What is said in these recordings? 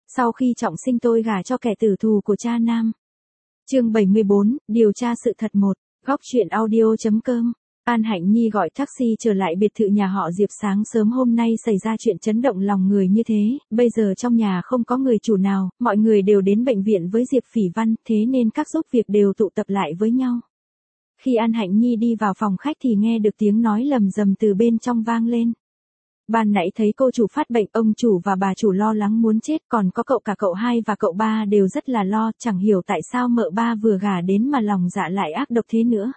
Sau khi trọng sinh tôi gả cho kẻ tử thù của cha nam. Chương 74, điều tra sự thật 1, góc truyện audio.com. An Hạnh Nhi gọi taxi trở lại biệt thự nhà họ Diệp. Sáng sớm hôm nay xảy ra chuyện chấn động lòng người như thế, bây giờ trong nhà không có người chủ nào, mọi người đều đến bệnh viện với Diệp Phỉ Văn, thế nên các giúp việc đều tụ tập lại với nhau. Khi An Hạnh Nhi đi vào phòng khách thì nghe được tiếng nói lầm rầm từ bên trong vang lên. Ban nãy thấy cô chủ phát bệnh, ông chủ và bà chủ lo lắng muốn chết, còn có cậu 2 và cậu 3 đều rất là lo, chẳng hiểu tại sao mợ ba vừa gả đến mà lòng dạ lại ác độc thế nữa.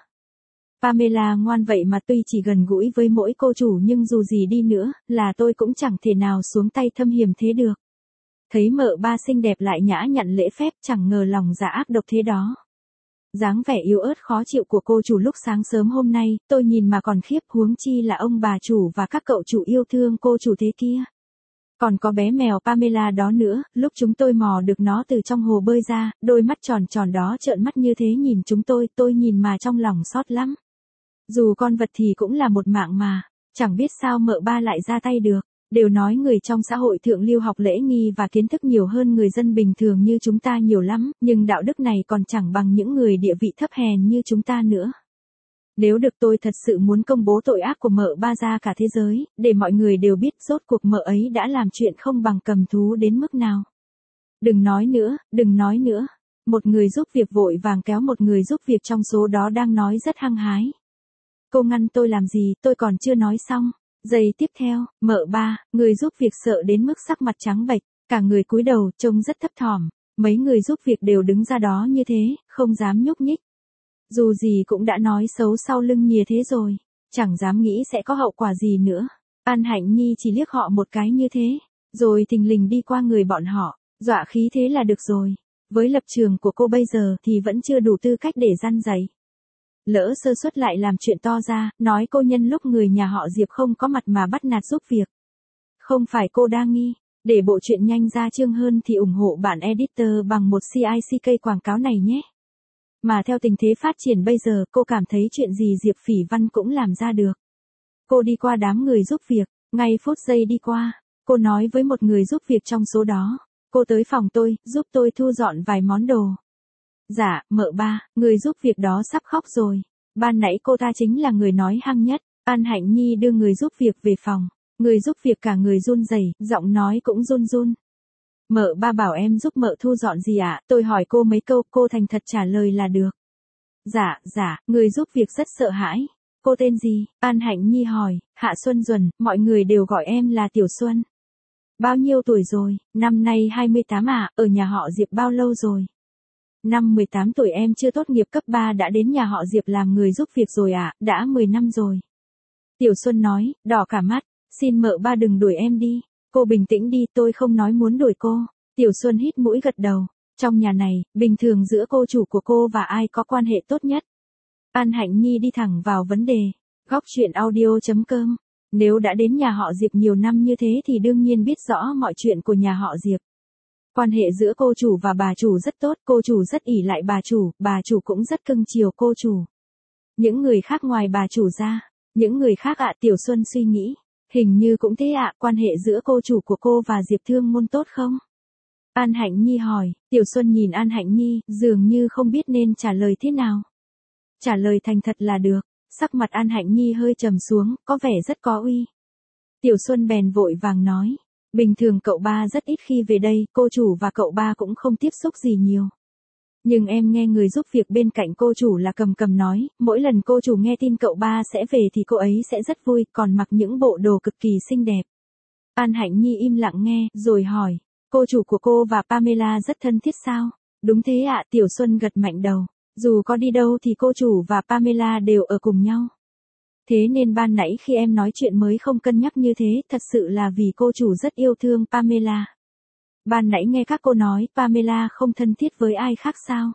Pamela ngoan vậy mà tuy chỉ gần gũi với mỗi cô chủ nhưng dù gì đi nữa, là tôi cũng chẳng thể nào xuống tay thâm hiểm thế được. Thấy mợ ba xinh đẹp lại nhã nhặn lễ phép, chẳng ngờ lòng dạ ác độc thế đó. Dáng vẻ yếu ớt khó chịu của cô chủ lúc sáng sớm hôm nay, tôi nhìn mà còn khiếp, huống chi là ông bà chủ và các cậu chủ yêu thương cô chủ thế kia. Còn có bé mèo Pamela đó nữa, lúc chúng tôi mò được nó từ trong hồ bơi ra, đôi mắt tròn tròn đó trợn mắt như thế nhìn chúng tôi nhìn mà trong lòng xót lắm. Dù con vật thì cũng là một mạng mà, chẳng biết sao mợ ba lại ra tay được. Đều nói người trong xã hội thượng lưu học lễ nghi và kiến thức nhiều hơn người dân bình thường như chúng ta nhiều lắm, nhưng đạo đức này còn chẳng bằng những người địa vị thấp hèn như chúng ta nữa. Nếu được tôi thật sự muốn công bố tội ác của mợ ba ra cả thế giới, để mọi người đều biết rốt cuộc mợ ấy đã làm chuyện không bằng cầm thú đến mức nào. Đừng nói nữa. Một người giúp việc vội vàng kéo một người giúp việc trong số đó đang nói rất hăng hái. Cô ngăn tôi làm gì, tôi còn chưa nói xong. Giây tiếp theo, mợ ba, người giúp việc sợ đến mức sắc mặt trắng bệch, cả người cúi đầu, trông rất thấp thỏm. Mấy người giúp việc đều đứng ra đó như thế, không dám nhúc nhích. Dù gì cũng đã nói xấu sau lưng nhìa thế rồi, chẳng dám nghĩ sẽ có hậu quả gì nữa. An Hạnh Nhi chỉ liếc họ một cái như thế, rồi thình lình đi qua người bọn họ, dọa khí thế là được rồi. Với lập trường của cô bây giờ thì vẫn chưa đủ tư cách để răn dạy. Lỡ sơ suất lại làm chuyện to ra, nói cô nhân lúc người nhà họ Diệp không có mặt mà bắt nạt giúp việc. Không phải cô đa nghi, để bộ truyện nhanh ra chương hơn thì ủng hộ bản editor bằng một CICK quảng cáo này nhé. Mà theo tình thế phát triển bây giờ, cô cảm thấy chuyện gì Diệp Phỉ Văn cũng làm ra được. Cô đi qua đám người giúp việc, ngay phút giây đi qua, cô nói với một người giúp việc trong số đó, cô tới phòng tôi, giúp tôi thu dọn vài món đồ. Dạ, mợ ba, người giúp việc đó sắp khóc rồi. Ban nãy cô ta chính là người nói hăng nhất. An Hạnh Nhi đưa người giúp việc về phòng. Người giúp việc cả người run rẩy, giọng nói cũng run run. Mợ ba bảo em giúp mợ thu dọn gì ạ? Tôi hỏi cô mấy câu, cô thành thật trả lời là được. Dạ, người giúp việc rất sợ hãi. Cô tên gì? An Hạnh Nhi hỏi. Hạ Xuân Duẩn, mọi người đều gọi em là Tiểu Xuân. Bao nhiêu tuổi rồi? Năm nay 28 ạ, ở nhà họ Diệp bao lâu rồi? Năm 18 tuổi em chưa tốt nghiệp cấp 3 đã đến nhà họ Diệp làm người giúp việc rồi ạ, đã 10 năm rồi. Tiểu Xuân nói, đỏ cả mắt, xin mợ ba đừng đuổi em đi. Cô bình tĩnh đi, tôi không nói muốn đuổi cô. Tiểu Xuân hít mũi gật đầu. Trong nhà này, bình thường giữa cô chủ của cô và ai có quan hệ tốt nhất? An Hạnh Nhi đi thẳng vào vấn đề. Góc truyện audio.com. Nếu đã đến nhà họ Diệp nhiều năm như thế thì đương nhiên biết rõ mọi chuyện của nhà họ Diệp. Quan hệ giữa cô chủ và bà chủ rất tốt, cô chủ rất ỷ lại bà chủ cũng rất cưng chiều cô chủ. Những người khác ngoài bà chủ ra, những người khác ạ, Tiểu Xuân suy nghĩ, hình như cũng thế ạ, quan hệ giữa cô chủ của cô và Diệp Thương Môn tốt không? An Hạnh Nhi hỏi, Tiểu Xuân nhìn An Hạnh Nhi, dường như không biết nên trả lời thế nào. Trả lời thành thật là được, sắc mặt An Hạnh Nhi hơi trầm xuống, có vẻ rất có uy. Tiểu Xuân bèn vội vàng nói. Bình thường cậu ba rất ít khi về đây, cô chủ và cậu ba cũng không tiếp xúc gì nhiều. Nhưng em nghe người giúp việc bên cạnh cô chủ là cầm nói, mỗi lần cô chủ nghe tin cậu ba sẽ về thì cô ấy sẽ rất vui, còn mặc những bộ đồ cực kỳ xinh đẹp. An Hạnh Nhi im lặng nghe, rồi hỏi, cô chủ của cô và Pamela rất thân thiết sao? Đúng thế ạ, Tiểu Xuân gật mạnh đầu. Dù có đi đâu thì cô chủ và Pamela đều ở cùng nhau. Thế nên ban nãy khi em nói chuyện mới không cân nhắc như thế, thật sự là vì cô chủ rất yêu thương Pamela. Ban nãy nghe các cô nói, Pamela không thân thiết với ai khác sao?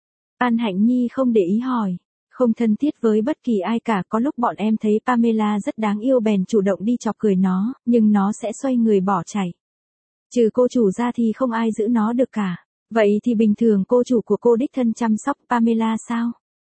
An Hạnh Nhi không để ý hỏi. Không thân thiết với bất kỳ ai cả, có lúc bọn em thấy Pamela rất đáng yêu bèn chủ động đi chọc cười nó, nhưng nó sẽ xoay người bỏ chạy. Trừ cô chủ ra thì không ai giữ nó được cả. Vậy thì bình thường cô chủ của cô đích thân chăm sóc Pamela sao?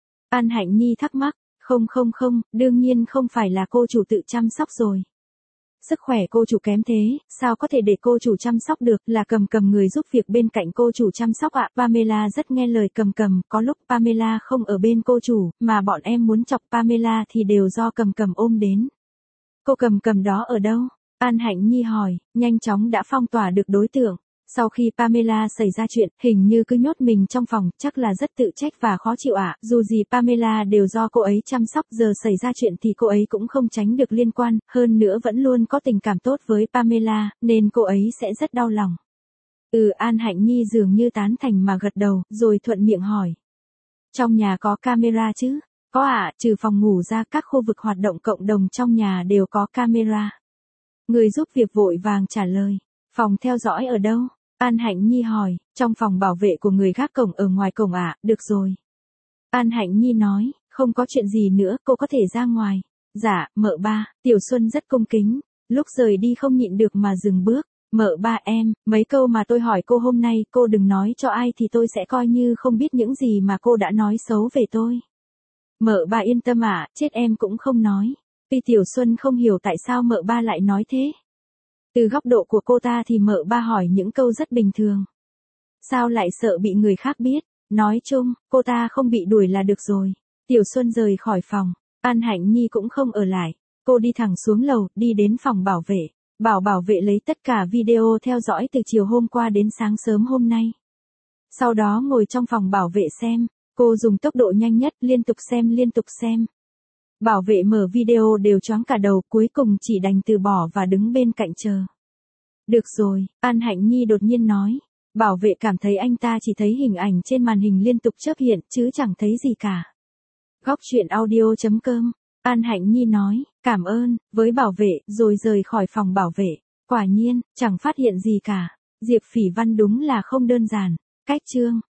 An Hạnh Nhi thắc mắc. Không, đương nhiên không phải là cô chủ tự chăm sóc rồi. Sức khỏe cô chủ kém thế, sao có thể để cô chủ chăm sóc được, là Cầm Cầm người giúp việc bên cạnh cô chủ chăm sóc ạ. Pamela rất nghe lời Cầm Cầm, có lúc Pamela không ở bên cô chủ, mà bọn em muốn chọc Pamela thì đều do Cầm Cầm ôm đến. Cô Cầm Cầm đó ở đâu? An Hạnh Nhi hỏi, nhanh chóng đã phong tỏa được đối tượng. Sau khi Pamela xảy ra chuyện, hình như cứ nhốt mình trong phòng, chắc là rất tự trách và khó chịu ạ. Dù gì Pamela đều do cô ấy chăm sóc, giờ xảy ra chuyện thì cô ấy cũng không tránh được liên quan, hơn nữa vẫn luôn có tình cảm tốt với Pamela, nên cô ấy sẽ rất đau lòng. An Hạnh Nhi dường như tán thành mà gật đầu, rồi thuận miệng hỏi. Trong nhà có camera chứ? Có ạ, trừ phòng ngủ ra các khu vực hoạt động cộng đồng trong nhà đều có camera. Người giúp việc vội vàng trả lời. Phòng theo dõi ở đâu? An Hạnh Nhi hỏi, trong phòng bảo vệ của người gác cổng ở ngoài cổng ạ, được rồi. An Hạnh Nhi nói, không có chuyện gì nữa, cô có thể ra ngoài. Dạ, mợ ba, Tiểu Xuân rất cung kính, lúc rời đi không nhịn được mà dừng bước. Mợ ba em, mấy câu mà tôi hỏi cô hôm nay, cô đừng nói cho ai thì tôi sẽ coi như không biết những gì mà cô đã nói xấu về tôi. Mợ ba yên tâm ạ, chết em cũng không nói. Vì Tiểu Xuân không hiểu tại sao mợ ba lại nói thế. Từ góc độ của cô ta thì mợ ba hỏi những câu rất bình thường. Sao lại sợ bị người khác biết? Nói chung, cô ta không bị đuổi là được rồi. Tiểu Xuân rời khỏi phòng. An Hạnh Nhi cũng không ở lại. Cô đi thẳng xuống lầu, đi đến phòng bảo vệ. Bảo vệ lấy tất cả video theo dõi từ chiều hôm qua đến sáng sớm hôm nay. Sau đó ngồi trong phòng bảo vệ xem. Cô dùng tốc độ nhanh nhất, liên tục xem. Bảo vệ mở video đều choáng cả đầu, cuối cùng chỉ đành từ bỏ và đứng bên cạnh chờ. Được rồi, An Hạnh Nhi đột nhiên nói. Bảo vệ cảm thấy anh ta chỉ thấy hình ảnh trên màn hình liên tục chớp hiện, chứ chẳng thấy gì cả. Góc truyện audio.com, An Hạnh Nhi nói, cảm ơn, với bảo vệ, rồi rời khỏi phòng bảo vệ. Quả nhiên, chẳng phát hiện gì cả. Diệp Phỉ Văn đúng là không đơn giản. Cách chương.